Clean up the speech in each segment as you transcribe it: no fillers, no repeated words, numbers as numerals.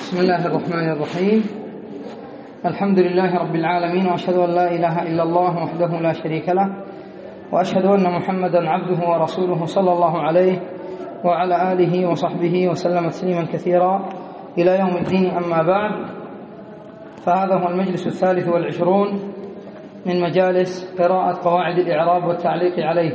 بسم الله الرحمن الرحيم. الحمد لله رب العالمين، وأشهد أن لا إله إلا الله وحده لا شريك له، وأشهد أن محمدا عبده ورسوله صلى الله عليه وعلى آله وصحبه وسلم تسليما كثيرا إلى يوم الدين. أما بعد، فهذا هو المجلس 23 من مجالس قراءة قواعد الإعراب والتعليق عليه.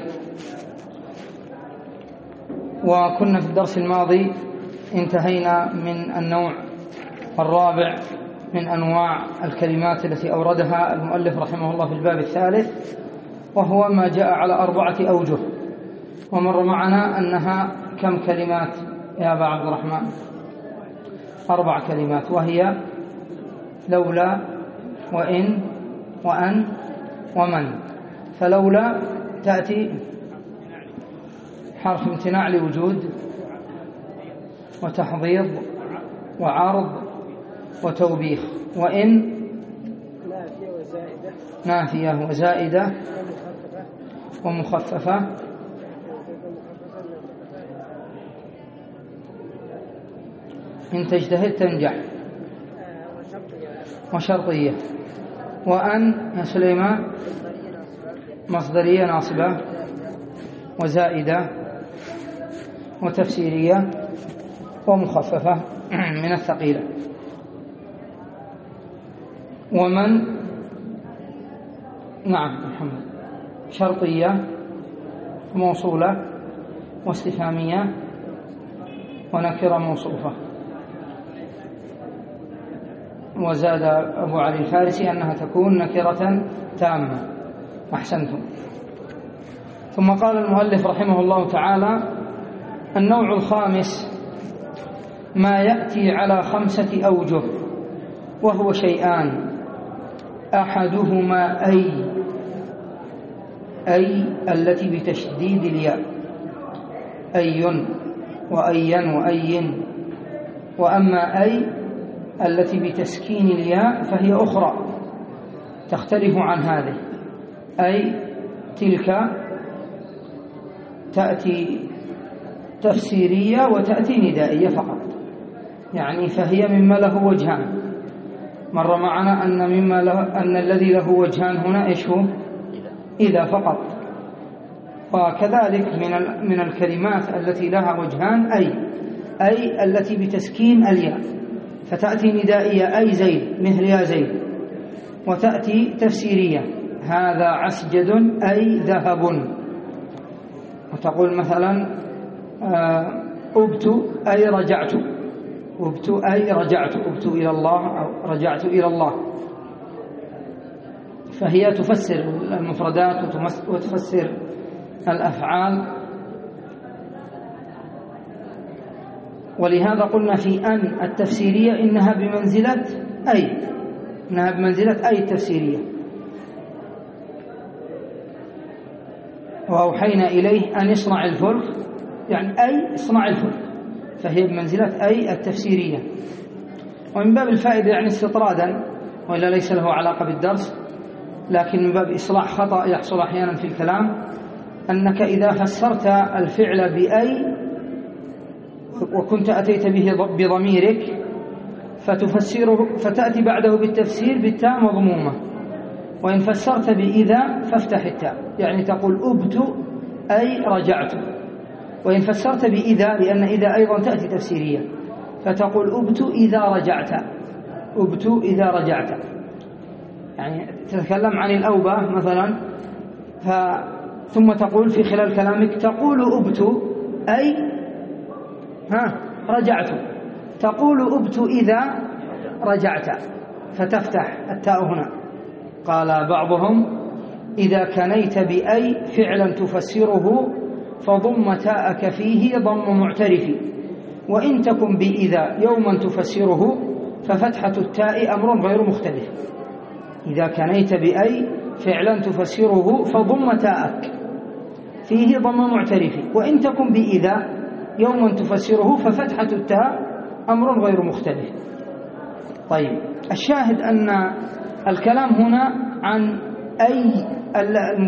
وكنا في الدرس الماضي انتهينا من النوع الرابع من أنواع الكلمات التي أوردها المؤلف رحمه الله في الباب الثالث، وهو ما جاء على 4 أوجه. ومر معنا أنها كم كلمات يا أبا عبد الرحمن؟ 4 كلمات، وهي لولا وإن وأن ومن. فلولا تأتي حرف امتناع لوجود وتحضيض وعرض وتوبيخ. وإن نافية وزائدة ومخففة إن تجتهد تنجح وشرطية. وأن يا سليمان مصدرية ناصبة وزائدة وتفسيرية ومخففة من الثقيلة. ومن نعم محمد شرطية موصولة واستفهامية ونكرة موصوفة. وزاد أبو علي الفارسي أنها تكون نكرة تامة. أحسنتم. ثم قال المؤلف رحمه الله تعالى: النوع الخامس ما يأتي على 5 أوجه، وهو شيئان: أحدهما أي التي بتشديد الياء، أي وأين وأين. وأما أي التي بتسكين الياء فهي أخرى تختلف عن هذه. أي تلك تأتي تفسيرية وتأتي ندائية فقط، يعني فهي مما له وجهان. مر معنا أن الذي له وجهان هنا إيش هو؟ إذا فقط. وكذلك من الكلمات التي لها وجهان أي التي بتسكين الياء، فتأتي ندائية أي زيد مثل يا زيد، وتأتي تفسيرية هذا عسجد أي ذهب. وتقول مثلا أبت أي رجعت، أبت أي رجعت، أبت إلى الله أو رجعت إلى الله. فهي تفسر المفردات وتفسر الأفعال. ولهذا قلنا في أن التفسيرية إنها بمنزلة أي التفسيرية. وأوحينا إليه أن يصنع الفلك، يعني أي اصنع الفلك، فهي بمنزلة أي التفسيرية. ومن باب الفائدة يعني استطرادا، وإلا ليس له علاقة بالدرس، لكن من باب إصلاح خطأ يحصل أحيانا في الكلام، أنك إذا فسرت الفعل بأي وكنت أتيت به بضميرك فتفسره، فتأتي بعده بالتفسير بالتاء مضمومة. وإن فسرت بإذا فافتح التاء، يعني تقول أبت أي رجعت. وإن فسرت بإذا، لأن إذا أيضا تأتي تفسيرية، فتقول أبت إذا رجعت، أبت إذا رجعت. يعني تتكلم عن الأوبة مثلا، ثم تقول في خلال كلامك تقول أبت أي رجعت، تقول أبت إذا رجعت، فتفتح التاء هنا. قال بعضهم: إذا كنيت بأي فعلا تفسره فضم تاءك فيه ضم معترف، وإن تكن بإذا يوما تفسره ففتحة التاء أمر غير مختلف. إذا كنيت بأي فعلا تفسره فضم تاءك فيه ضم معترف، وإن تكن بإذا يوما تفسره ففتحة التاء أمر غير مختلف. طيب، الشاهد أن الكلام هنا عن أي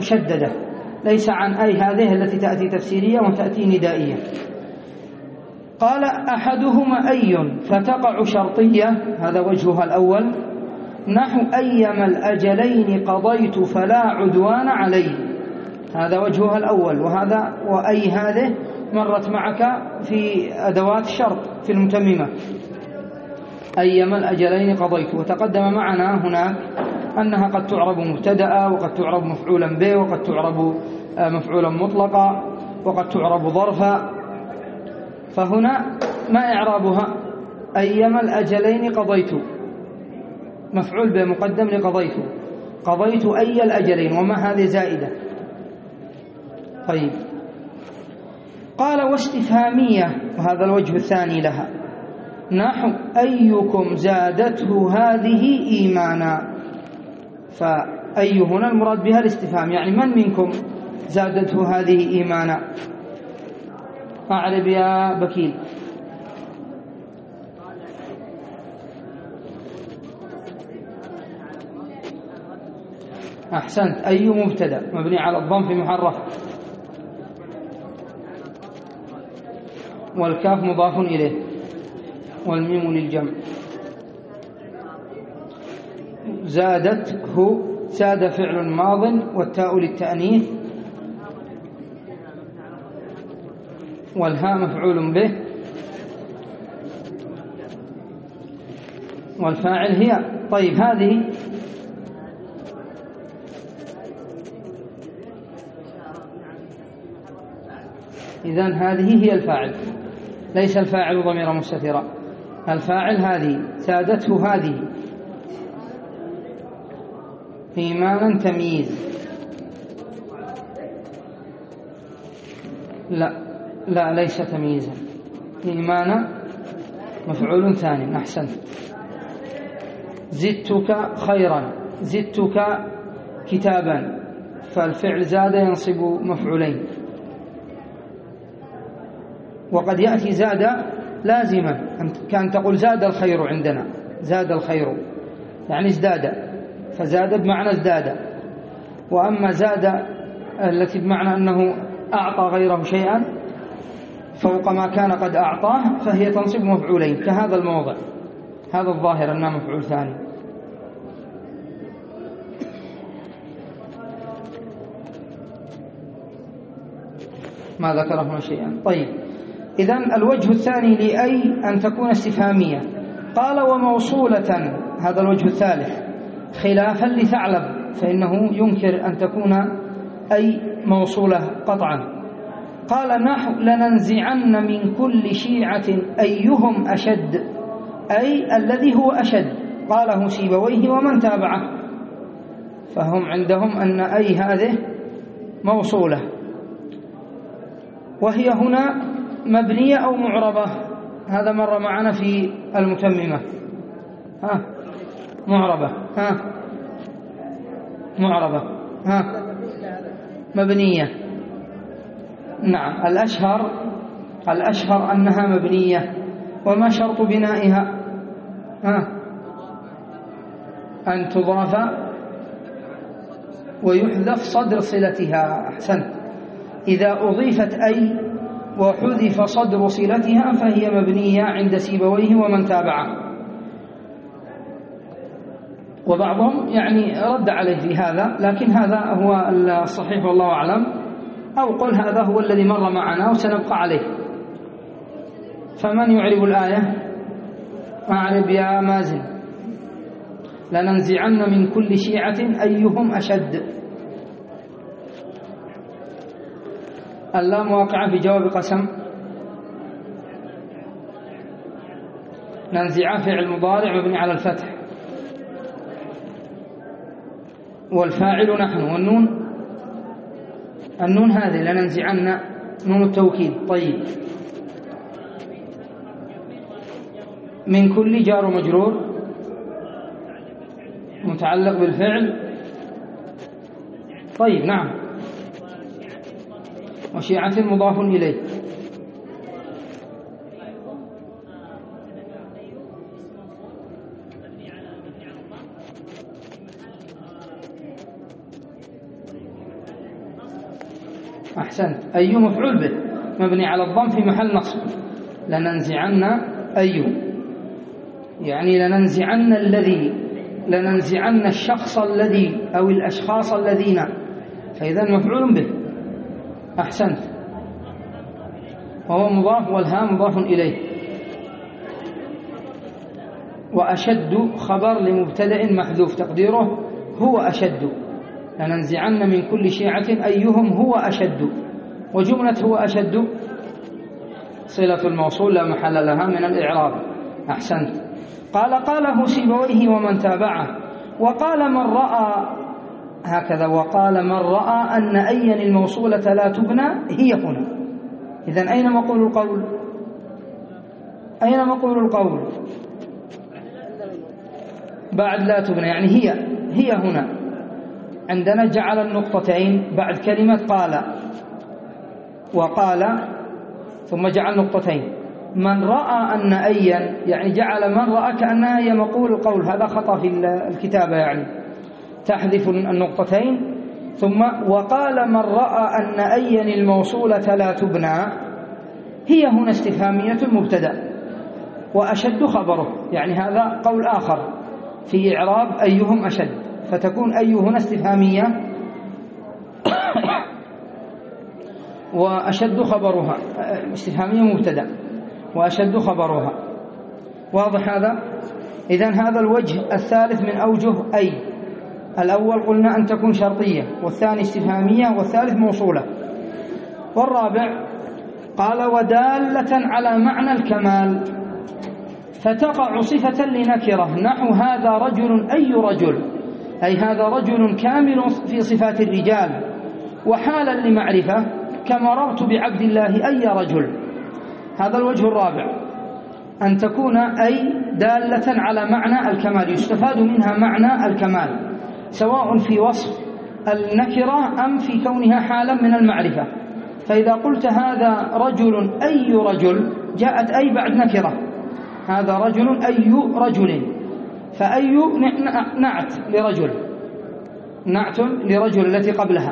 المشددة، ليس عن أي هذه التي تأتي تفسيرية وتأتي ندائية. قال أحدهما أي فتقع شرطية، هذا وجهها الأول، نحو أيما الأجلين قضيت فلا عدوان علي، هذا وجهها الأول. وهذا وأي هذه مرت معك في أدوات الشرط في المتممة، أيما الأجلين قضيت. وتقدم معنا هناك أنها قد تعرب مبتدأ، وقد تعرب مفعولا به، وقد تعرب مفعولا مطلقا، وقد تعرب ظرفا. فهنا ما إعرابها؟ أيما الأجلين قضيت، مفعول به مقدم لقضيت، قضيت أي الأجلين، وما هذه زائدة. طيب، قال واستفهامية، وهذا الوجه الثاني لها، نحو أيكم زادته هذه إيمانا. فأي هنا المراد بها الاستفهام، يعني من منكم زادته هذه إيمانا؟ أعرب يا بكيل. أحسنت، أي مبتدأ مبني على الضم في محرف، والكاف مضاف إليه، والميم للجمع. زادته، زاد فعل ماض والتاء للتأنيث، والهاء مفعول به، والفاعل هي. طيب، هذه إذن هذه هي الفاعل، ليس الفاعل ضمير مستترا، الفاعل هذه، زادته هذه إيمانا تمييز. لا ليس تمييزا، إيمانا مفعول ثاني. أحسنت. زدتك خيرا، زدتك كتابا، فالفعل زاد ينصب مفعولين. وقد يأتي زاد لازما، كان تقول زاد الخير عندنا، زاد الخير يعني ازداد، فزاد بمعنى ازداد. وأما زاد التي بمعنى أنه أعطى غيره شيئا فوق ما كان قد أعطاه، فهي تنصب مفعولين، كهذا الموضع، هذا الظاهر أنه مفعول ثاني. ما ذكر هنا شيئا. طيب، إذن الوجه الثاني لأي أن تكون استفهامية. قال وموصولة، هذا الوجه الثالث، خلافا لثعلب، فإنه ينكر أن تكون أي موصولة قطعا. قال نحو لننزعن من كل شيعة أيهم أشد، أي الذي هو أشد، قاله سيبويه ومن تابعه. فهم عندهم أن أي هذه موصولة، وهي هنا مبنية أو معربة. هذا مر معنا في المتممة. معربة، معربة، مبنية. نعم، الأشهر أنها مبنية. وما شرط بنائها؟ أن تضاف ويحذف صدر صلتها. أحسنت. إذا أضيفت أي وحذف صدر صلتها فهي مبنية عند سيبويه ومن تابعه. وبعضهم يعني رد عليه في هذا، لكن هذا هو الصحيح والله أعلم، أو قل هذا هو الذي مر معنا وسنبقى عليه. فمن يعرب الآية؟ أعرب يا مازن. لننزعن من كل شيعة أيهم أشد. اللام واقعة في جواب قسم. ننزع فعل مضارع مبني على الفتح، والفاعل نحن، والنون، النون هذه لننزعن نون التوكيد. طيب، من كل جار ومجرور متعلق بالفعل. طيب، نعم، وشيعة مضاف إليه. أحسنت. أي مفعول به مبني على الضم في محل نصب، لننزعن أي، يعني لننزعن الشخص الذي أو الأشخاص الذين، فإذا مفعول به. أحسنت. وهو مضاف والهاء مضاف إليه. وأشد خبر لمبتدأ محذوف تقديره هو أشد، لننزعن من كل شيعة أيهم هو أشد. وجملة هو أشد صلة الموصول لا محل لها من الإعراب. أحسنت. قاله سيبويه ومن تابعه. وقال من رأى هكذا، وقال من رأى أن أيا الموصولة لا تبنى هي هنا. إذن أين مقول القول؟ أين مقول القول؟ بعد لا تبنى، يعني هي هنا. عندنا جعل النقطتين بعد كلمة قال، وقال ثم جعل نقطتين. من رأى أن أيا، يعني جعل من رأى كأنها هي مقول القول. هذا خطأ في الكتابة، يعني تحذف النقطتين. ثم وقال من رأى أن أيا الموصولة لا تبنى هي هنا استفهامية مبتدأ، وأشد خبره، يعني هذا قول آخر في إعراب أيهم أشد، فتكون أي هنا استفهامية وأشد خبرها، استفهامية مبتدأ وأشد خبرها. واضح هذا؟ إذن هذا الوجه الثالث من أوجه أي. الأول قلنا أن تكون شرطية، والثاني استفهامية، والثالث موصولة. والرابع قال ودالة على معنى الكمال، فتقع صفة لنكرة، نحو هذا رجل أي رجل، أي هذا رجل كامل في صفات الرجال. وحالا لمعرفة كمررت بعبد الله أي رجل. هذا الوجه الرابع، أن تكون أي دالة على معنى الكمال، يستفاد منها معنى الكمال، سواء في وصف النكرة أم في كونها حالا من المعرفة. فإذا قلت هذا رجل أي رجل، جاءت أي بعد نكرة، هذا رجل أي رجل، فأي نعت لرجل، نعت لرجل التي قبلها،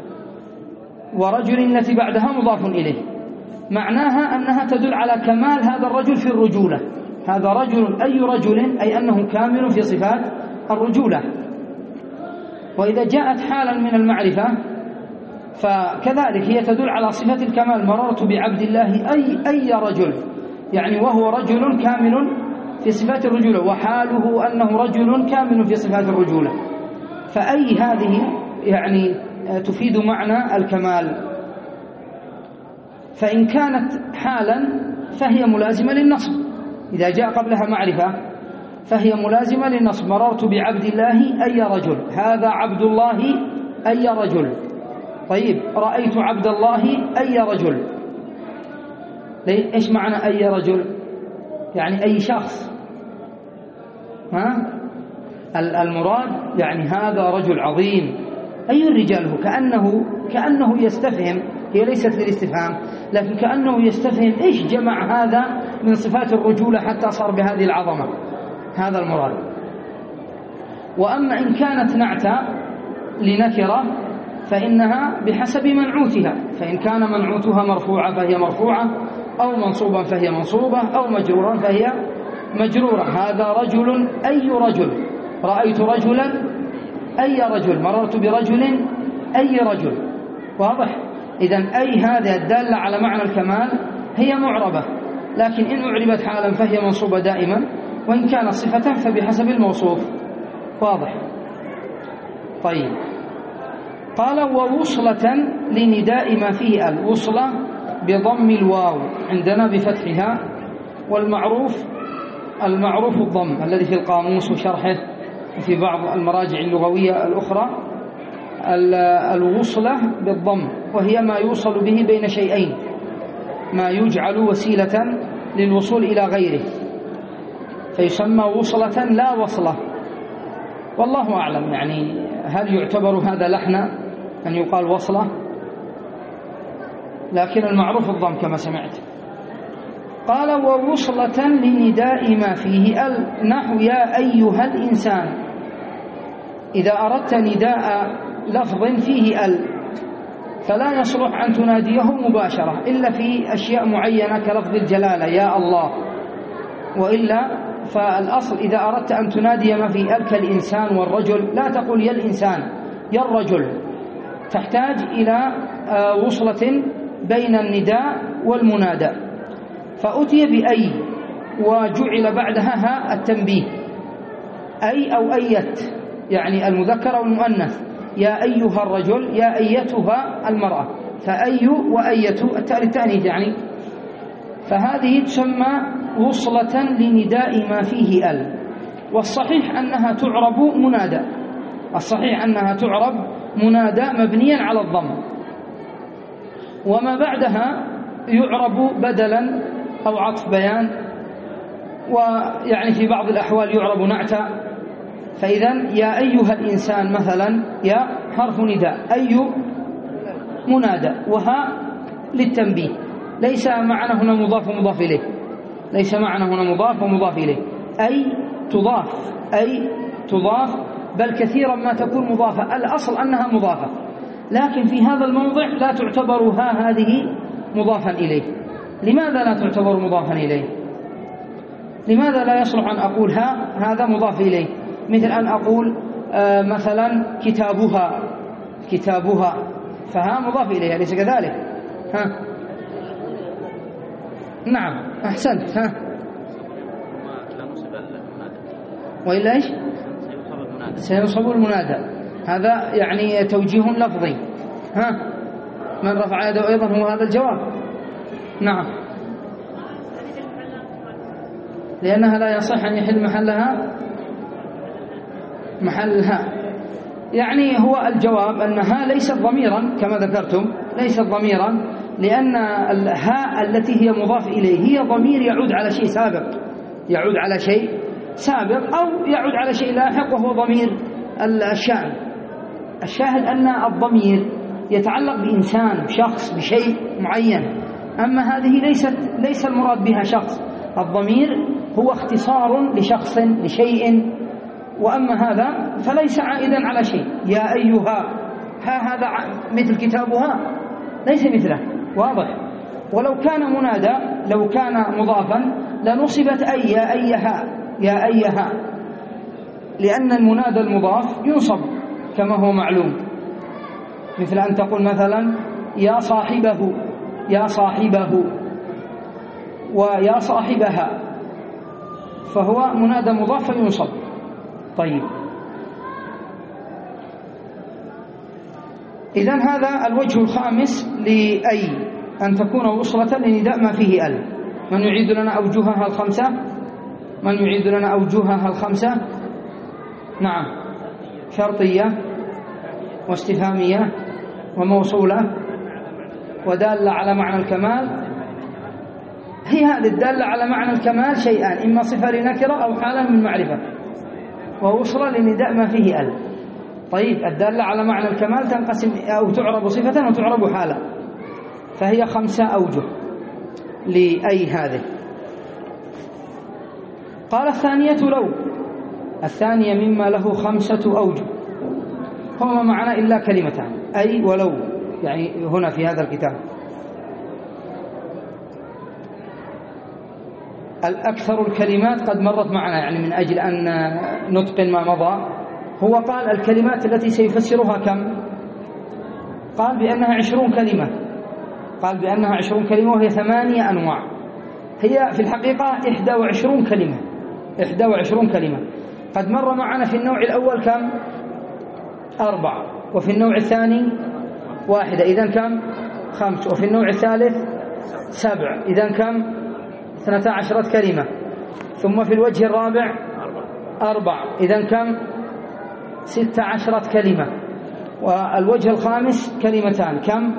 ورجل التي بعدها مضاف إليه. معناها أنها تدل على كمال هذا الرجل في الرجولة. هذا رجل أي رجل، أي أنه كامل في صفات الرجولة. وإذا جاءت حالا من المعرفة فكذلك هي تدل على صفة الكمال، مررت بعبد الله أي رجل، يعني وهو رجل كامل في صفات الرجولة، وحاله أنه رجل كامل في صفات الرجولة. فأي هذه يعني تفيد معنى الكمال. فإن كانت حالا فهي ملازمة للنصب، إذا جاء قبلها معرفة فهي ملازمة للنصب. مررت بعبد الله أي رجل، هذا عبد الله أي رجل. طيب، رأيت عبد الله أي رجل. إيش معنى أي رجل؟ يعني أي شخص. المراد يعني هذا رجل عظيم، أي الرجال هو، كأنه يستفهم، هي ليست للاستفهام لكن كأنه يستفهم إيش جمع هذا من صفات الرجولة حتى صار بهذه العظمة، هذا المراد. وأما إن كانت نعتا لنكرة فإنها بحسب منعوتها، فإن كان منعوتها مرفوعة فهي مرفوعة، أو منصوبا فهي منصوبة، أو مجرورا فهي مجرورة. هذا رجل أي رجل، رأيت رجلا أي رجل، مررت برجل أي رجل. واضح؟ إذن أي هذا الدالة على معنى الكمال هي معربة، لكن إن أعربت حالا فهي منصوبة دائما، وإن كانت صفة فبحسب الموصوف. واضح؟ طيب، قال ووصلة لنداء ما فيه الوصلة بضم الواو، عندنا بفتحها، والمعروف الضم الذي في القاموس وشرحه وفي بعض المراجع اللغوية الأخرى. الوصلة بالضم، وهي ما يوصل به بين شيئين، ما يجعل وسيلة للوصول إلى غيره، فيسمى وصلة لا وصلة. والله أعلم، يعني هل يعتبر هذا لحنا أن يقال وصلة؟ لكن المعروف الضم كما سمعت. قال ووصلة لنداء ما فيه نحو يا أيها الإنسان. إذا أردت نداء لفظ فيه فلا يصلح أن تناديه مباشرة إلا في أشياء معينة كلفظ الجلالة يا الله، وإلا فالأصل إذا أردت أن تنادي ما في كالإنسان والرجل لا تقول يا الإنسان يا الرجل، تحتاج إلى وصلة بين النداء والمنادى، فأتي بأي وجعل بعدها ها التنبيه، أي أو أيت يعني المذكر أو المؤنث، يا أيها الرجل يا أيتها المرأة، فأي وأيت التأنيث يعني، فهذه تسمى وصلة لنداء ما فيه ال، والصحيح أنها تعرب منادى، الصحيح أنها تعرب منادى مبنيا على الضم، وما بعدها يعرب بدلا أو عطف بيان، ويعني في بعض الأحوال يعرب نعتا. فإذا يا أيها الإنسان مثلا يا حرف نداء، أي منادى، وها للتنبيه، ليس معنا هنا مضاف ومضاف إليه، ليس معنا هنا مضاف ومضاف إليه، أي تضاف، أي تضاف، بل كثيرا ما تكون مضافة، الأصل أنها مضافة، لكن في هذا الموضع لا تعتبر ها هذه مضافا إليه. لماذا لا تعتبر مضافا إليه؟ لماذا لا يصلح أن أقول ها هذا مضاف إليه؟ مثل أن أقول مثلا كتابها، كتابها، فها مضاف إليها، ليس كذلك؟ ها نعم أحسنت. ها وإلا إيش؟ سينصب المنادى، هذا يعني توجيه لفظي. ها من رفع يده أيضا هو هذا الجواب. نعم، لأنها لا يصح أن يحل محلها محلها، يعني هو الجواب أنها ليست ضميرا كما ذكرتم، ليست ضميرا، لأن الهاء التي هي مضاف إليه هي ضمير يعود على شيء سابق، يعود على شيء سابق أو يعود على شيء لاحق وهو ضمير الشأن. الشاهد أن الضمير يتعلق بإنسان، بشخص، بشيء معين، أما هذه ليس المراد بها شخص، الضمير هو اختصار لشخص لشيء، وأما هذا فليس عائدا على شيء. يا أيها، ها هذا مثل كتابها ليس مثله، واضح. ولو كان منادى، لو كان مضافا لنصبت أي يا أيها، يا أيها، لأن المنادى المضاف ينصب كما هو معلوم، مثل أن تقول مثلا يا صاحبه، يا صاحبه، ويا صاحبها، فهو منادى مضاف فينصب. طيب، إذن هذا الوجه الخامس لأي، أن تكون وصلة لنداء ما فيه ال. من يعيد لنا أوجهها الخمسة؟ من يعيد لنا أوجهها الخمسة؟ نعم، شرطية واستفهامية وموصولة ودالة على معنى الكمال. هي هذه الدالة على معنى الكمال شيئان، إما صفة لنكرة أو حالة من معرفة، ووصلة لنداء ما فيه ال. طيب، الدالة على معنى الكمال تنقسم أو تعرب صفة وتعرب حالة، فهي 5 أوجه لأي هذه. قال الثانية لو، الثانية مما له 5 أوجه، وما معنى إلا كلمتان، أي ولو، يعني هنا في هذا الكتاب الأكثر الكلمات قد مرت معنا، يعني من أجل أن نتقن ما مضى. هو قال الكلمات التي سيفسرها كم؟ قال بأنها 20 كلمة، قال بأنها 20 كلمة، وهي 8 أنواع. هي في الحقيقة 21 كلمة، 21 كلمة. قد مر معنا في النوع الأول كم؟ 4، وفي النوع الثاني 1، إذن كم؟ 5، وفي النوع الثالث 7، إذن كم؟ 12 كلمة. ثم في الوجه الرابع 4، إذن كم؟ 16 كلمة. والوجه الخامس كلمتان، كم؟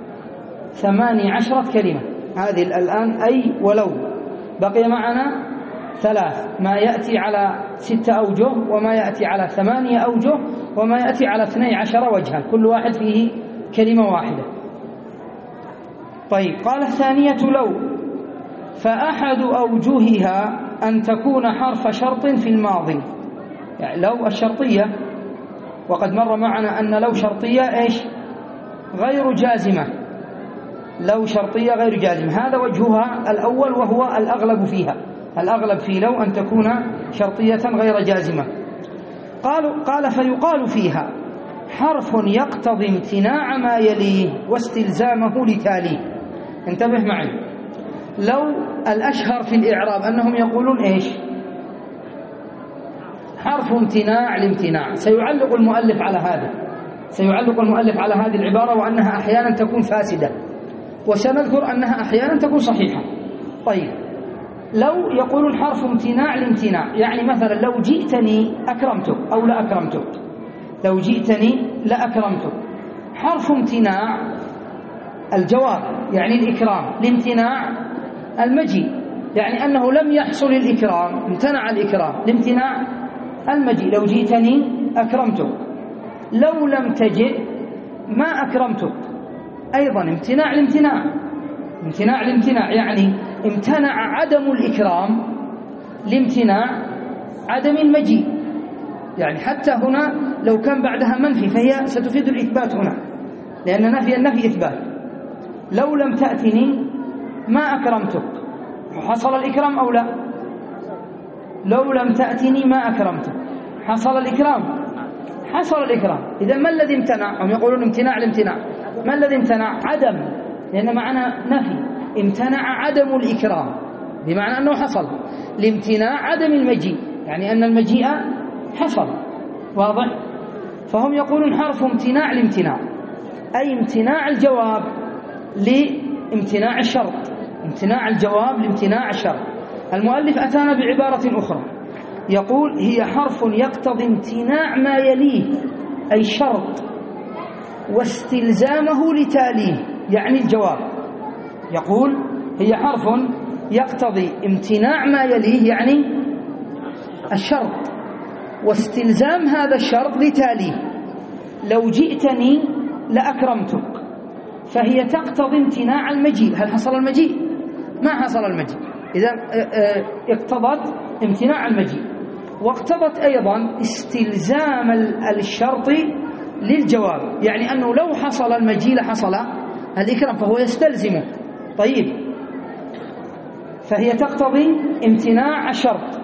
18 كلمة. هذه الآن أي ولو، بقي معنا 3، ما يأتي على 6 أوجه، وما يأتي على 8 أوجه، وما يأتي على 12 وجها، كل واحد فيه كلمة واحدة. طيب، قال الثانية لو، فأحد أوجهها أن تكون حرف شرط في الماضي، يعني لو الشرطية، وقد مر معنا أن لو شرطية إيش؟ غير جازمة، لو شرطية غير جازمة، هذا وجهها الأول وهو الأغلب فيها. الأغلب في لو أن تكون شرطية غير جازمة. قال فيقال فيها حرف يقتضي امتناع ما يليه واستلزامه لتاليه. انتبه معي، لو الأشهر في الإعراب أنهم يقولون إيش؟ حرف امتناع لامتناع. سيعلق المؤلف على هذه العبارة وأنها أحيانا تكون فاسدة، وسنذكر أنها أحيانا تكون صحيحة. طيب، لو يقولون حرف امتناع لامتناع، يعني مثلا لو جئتني أكرمتك أو لا أكرمتك، لو جئتني لا أكرمتك. حرف امتناع الجواب يعني الإكرام، الامتناع المجيء يعني أنه لم يحصل الإكرام، امتنع الإكرام، الامتناع المجيء. لو جئتني أكرمتك، لو لم تجئ ما أكرمتك، أيضا امتناع الامتناع يعني امتنع عدم الإكرام لامتناع عدم المجيء. يعني حتى هنا لو كان بعدها منفي فهي ستفيد الإثبات هنا، لأن نفي النفي إثبات. لو لم تأتني ما أكرمتك، حصل الإكرام أو لا؟ لو لم تأتني ما أكرمتك، حصل الإكرام؟ حصل الإكرام. إذا ما الذي امتنع؟ هم يقولون امتناع الامتناع، ما الذي امتنع؟ عدم، لأن معنى نفي. امتنع عدم الإكرام بمعنى أنه حصل، لامتناع عدم المجيء يعني أن المجيء حصل. واضح؟ فهم يقولون حرف امتناع الامتناع، أي امتناع الجواب لامتناع الشرط، امتناع الجواب لامتناع الشرط. المؤلف أتانا بعبارة أخرى يقول هي حرف يقتضي امتناع ما يليه أي الشرط واستلزامه لتاليه يعني الجواب. يقول هي حرف يقتضي امتناع ما يليه يعني الشرط واستلزام هذا الشرط لتاليه. لو جئتني لأكرمتك، فهي تقتضي امتناع المجيء. هل حصل المجيء؟ ما حصل المجيء، إذا اقتضت امتناع المجيء، واقتضت أيضا استلزام الشرط للجواب، يعني أنه لو حصل المجيء لحصل الإكرام فهو يستلزمه. طيب، فهي تقتضي امتناع الشرط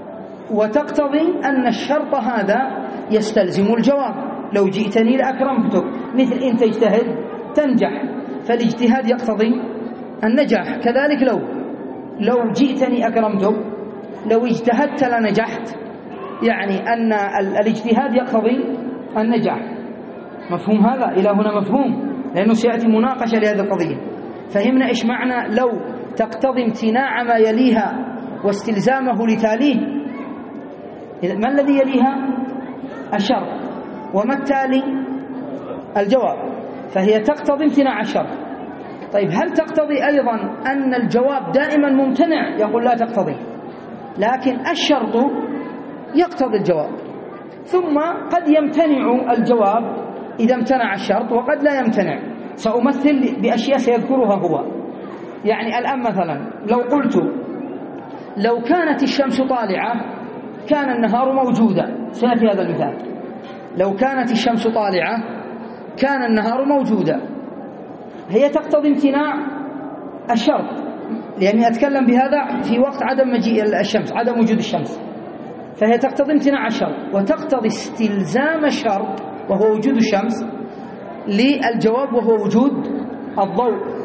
وتقتضي أن الشرط هذا يستلزم الجواب. لو جئتني لأكرمتك، مثل إن تجتهد تنجح، فالاجتهاد يقتضي النجاح. كذلك لو جئتني أكرمتك، لو اجتهدت لنجحت، يعني أن الاجتهاد يقتضي النجاح. مفهوم هذا؟ إلى هنا مفهوم، لأنه سيأتي مناقشة لهذه القضية. فهمنا إيش معنى لو تقتضي امتناع ما يليها واستلزامه لتاليه. ما الذي يليها؟ الشرط، وما التالي؟ الجواب. فهي تقتضي امتناع الشرط. طيب، هل تقتضي أيضا أن الجواب دائما ممتنع؟ يقول لا تقتضي، لكن الشرط يقتضي الجواب. ثم قد يمتنع الجواب إذا امتنع الشرط وقد لا يمتنع. سأمثل بأشياء سيذكرها هو. يعني الآن مثلا لو قلت لو كانت الشمس طالعة كان النهار موجودا، سيأتي هذا المثال. لو كانت الشمس طالعة كان النهار موجودا، هي تقتضي امتناع الشرط، لأني أتكلم بهذا في وقت عدم مجيء الشمس، عدم وجود الشمس، فهي تقتضي امتناع الشرط وتقتضي استلزام الشرط وهو وجود الشمس للجواب، وهو وجود الضوء،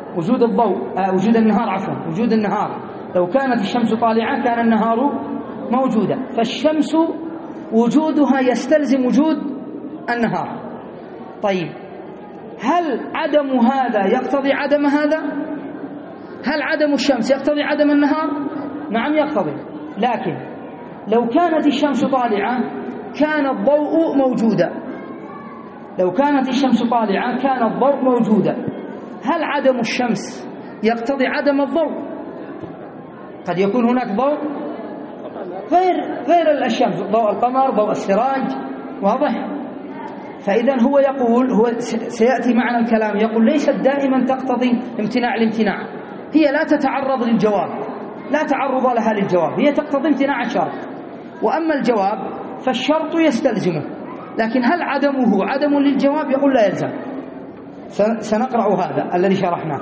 وجود النهار، عفوا وجود النهار. لو كانت الشمس طالعة كان النهار موجودا، فالشمس وجودها يستلزم وجود النهار. طيب، هل عدم هذا يقتضي عدم هذا؟ هل عدم الشمس يقتضي عدم النهار؟ نعم يقتضي. لكن لو كانت الشمس طالعة كان الضوء موجودا، لو كانت الشمس طالعة كان الضوء موجودا. هل عدم الشمس يقتضي عدم الضوء؟ قد يكون هناك ضوء غير الشمس، ضوء القمر، ضوء السراج، واضح؟ فإذا هو يقول، هو سيأتي معنا الكلام، يقول ليست دائما تقتضي امتناع الامتناع، هي لا تتعرض للجواب، لا تعرض لها للجواب، هي تقتضي امتناع الشرط. وأما الجواب فالشرط يستلزمه، لكن هل عدمه عدم للجواب؟ يقول لا يلزم. سنقرأ هذا الذي شرحناه.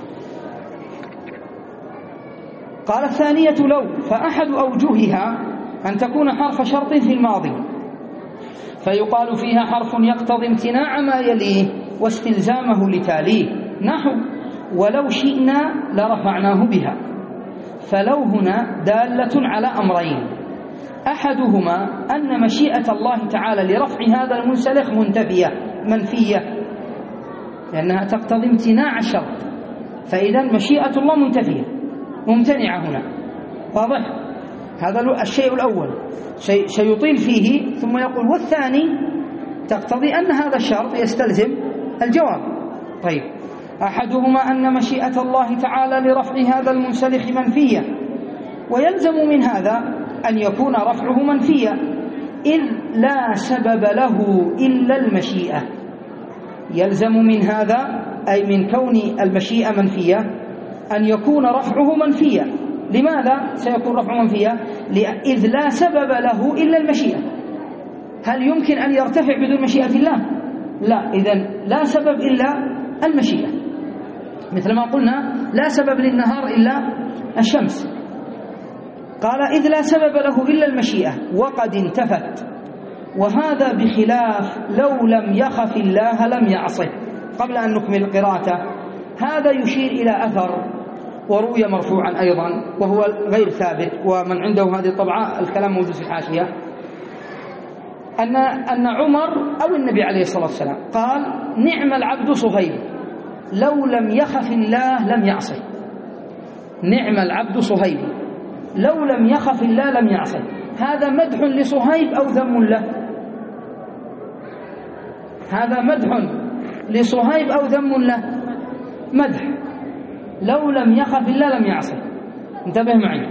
قال الثانية لو، فأحد أوجهها أن تكون حرف شرط في الماضي، فيقال فيها حرف يقتضي امتناع ما يليه واستلزامه لتاليه، نحو ولو شئنا لرفعناه بها. فلو هنا دالة على أمرين، أحدهما أن مشيئة الله تعالى لرفع هذا المنسلخ منفية، لأنها تقتضي امتناع الشرط، فإذا مشيئة الله منتفية ممتنعة هنا. واضح؟ هذا الشيء الأول سيطيل فيه، ثم يقول والثاني تقتضي أن هذا الشرط يستلزم الجواب. طيب، أحدهما أن مشيئة الله تعالى لرفع هذا المنسلخ منفية، ويلزم من هذا أن يكون رفعه منفيا إذ لا سبب له إلا المشيئة. يلزم من هذا أي من كون المشيئة منفية أن يكون رفعه منفيا. لماذا سيكون رفعه منفيا؟ إذ لا سبب له إلا المشيئة. هل يمكن أن يرتفع بدون مشيئة الله؟ لا، إذن لا سبب إلا المشيئة، مثل ما قلنا لا سبب للنهار إلا الشمس. قال إذ لا سبب له إلا المشيئة وقد انتفت، وهذا بخلاف لو لم يخف الله لم يعصه. قبل أن نكمل قراءته، هذا يشير إلى أثر وروي مرفوعا أيضا وهو غير ثابت، ومن عنده هذه الطبعة الكلام موجود في الحاشية، أن عمر أو النبي عليه الصلاة والسلام قال نعم العبد صهيب لو لم يخف الله لم يعصه. نعم العبد صهيب لو لم يخف الله لم يعصه. هذا مدح لصهيب أو ذم له؟ هذا مدح لصهيب أو ذم له؟ مدح. لو لم يخف الله لم يعصه. انتبه معي،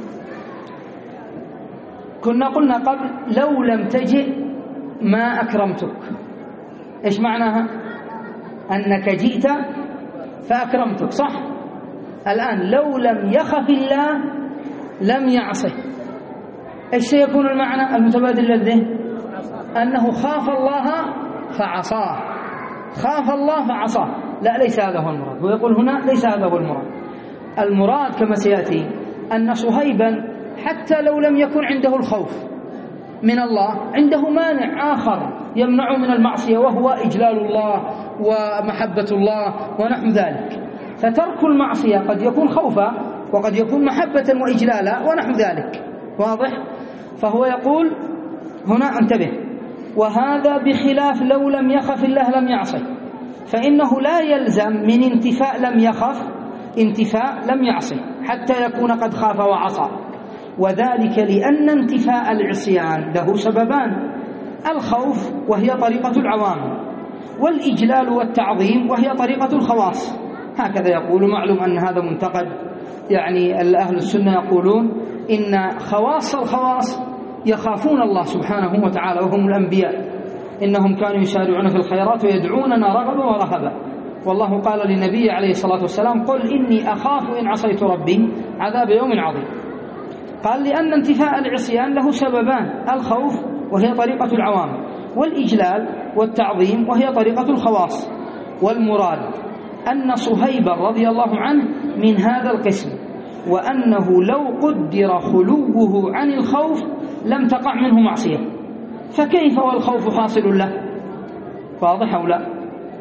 كنا قلنا قبل لو لم تجئ ما أكرمتك. إيش معناها؟ أنك جئت فأكرمتك، صح؟ الآن لو لم يخف الله لم يعصه، إيش سيكون المعنى المتبادل للذهن؟ أنه خاف الله فعصاه. خاف الله فعصاه. لا، ليس هذا هو المراد. ويقول هنا ليس هذا هو المراد. المراد كما سيأتي أن صهيبا حتى لو لم يكن عنده الخوف من الله، عنده مانع آخر يمنعه من المعصية وهو إجلال الله ومحبة الله ونحو ذلك. فترك المعصية قد يكون خوفا وقد يكون محبة وإجلالا ونحو ذلك. واضح؟ فهو يقول هنا انتبه، وهذا بخلاف لو لم يخف الله لم يعصه، فإنه لا يلزم من انتفاء لم يخف انتفاء لم يعصه حتى يكون قد خاف وعصى، وذلك لأن انتفاء العصيان له سببان: الخوف وهي طريقة العوام، والإجلال والتعظيم وهي طريقة الخواص. هكذا يقول. معلوم أن هذا منتقد، يعني أهل السنة يقولون إن خواص الخواص يخافون الله سبحانه وتعالى وهم الأنبياء، إنهم كانوا يسارعون في الخيرات ويدعوننا رغبا ورهبا، والله قال للنبي عليه الصلاة والسلام قل إني أخاف إن عصيت ربي عذاب يوم عظيم. قال لأن انتفاء العصيان له سببان: الخوف وهي طريقة العوام، والإجلال والتعظيم وهي طريقة الخواص. والمراد أن صهيبا رضي الله عنه من هذا القسم، وأنه لو قدر خلوه عن الخوف لم تقع منه معصية، فكيف والخوف حاصل له؟ واضح أو لا؟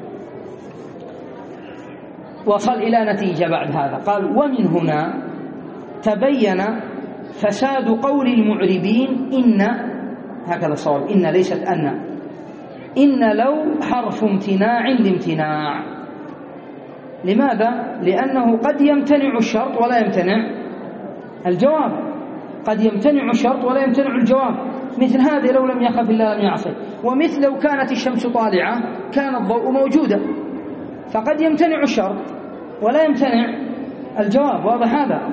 وصل إلى نتيجة بعد هذا. قال ومن هنا تبين فساد قول المعربين إن، هكذا الصواب، إن ليست إن لو حرف امتناع لامتناع. لماذا؟ لأنه قد يمتنع الشرط ولا يمتنع الجواب، قد يمتنع الشرط ولا يمتنع الجواب، مثل هذه لو لم يخف الله لم يعصي، ومثل لو كانت الشمس طالعة كان الضوء موجودا، فقد يمتنع الشرط ولا يمتنع الجواب. واضح هذا؟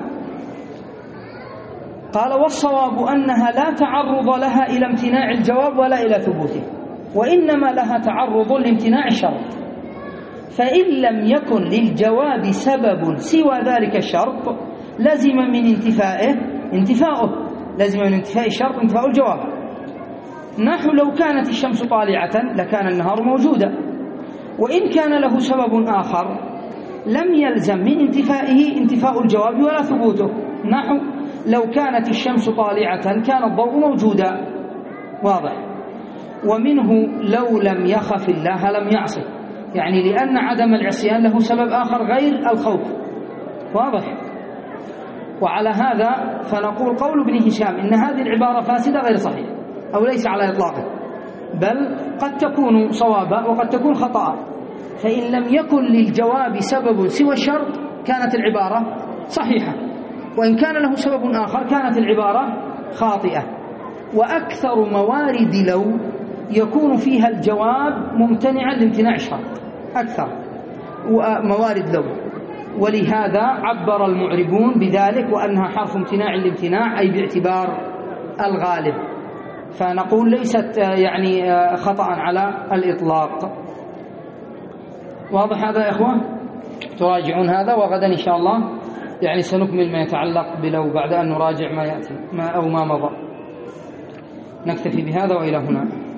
قال والصواب أنها لا تعرض لها إلى امتناع الجواب ولا إلى ثبوته، وإنما لها تعرض لامتناع الشرط، فإن لم يكن للجواب سبب سوى ذلك الشرط لزم من انتفاؤه، لزم من انتفاء الشرط انتفاء الجواب. نحو لو كانت الشمس طالعة لكان النهار موجودا، وإن كان له سبب آخر لم يلزم من انتفائه انتفاء الجواب ولا ثبوته. نحو لو كانت الشمس طالعة كان الضوء موجودا، واضح. ومنه لو لم يخف الله لم يعصه، يعني لأن عدم العصيان له سبب آخر غير الخوف، واضح. وعلى هذا فنقول قول ابن هشام إن هذه العبارة فاسدة غير صحيح أو ليس على إطلاقه، بل قد تكون صوابا وقد تكون خطأ، فإن لم يكن للجواب سبب سوى الشرط كانت العبارة صحيحة، وإن كان له سبب آخر كانت العبارة خاطئة. وأكثر موارد لو يكون فيها الجواب ممتنعا لامتناع الشرط، أكثر موارد لو، ولهذا عبر المعربون بذلك وأنها حرف امتناع لامتناع، أي باعتبار الغالب. فنقول ليست يعني خطأ على الإطلاق. واضح هذا يا إخوة؟ تراجعون هذا، وغدا إن شاء الله يعني سنكمل ما يتعلق بلو بعد أن نراجع ما يأتي أو ما مضى. نكتفي بهذا وإلى هنا.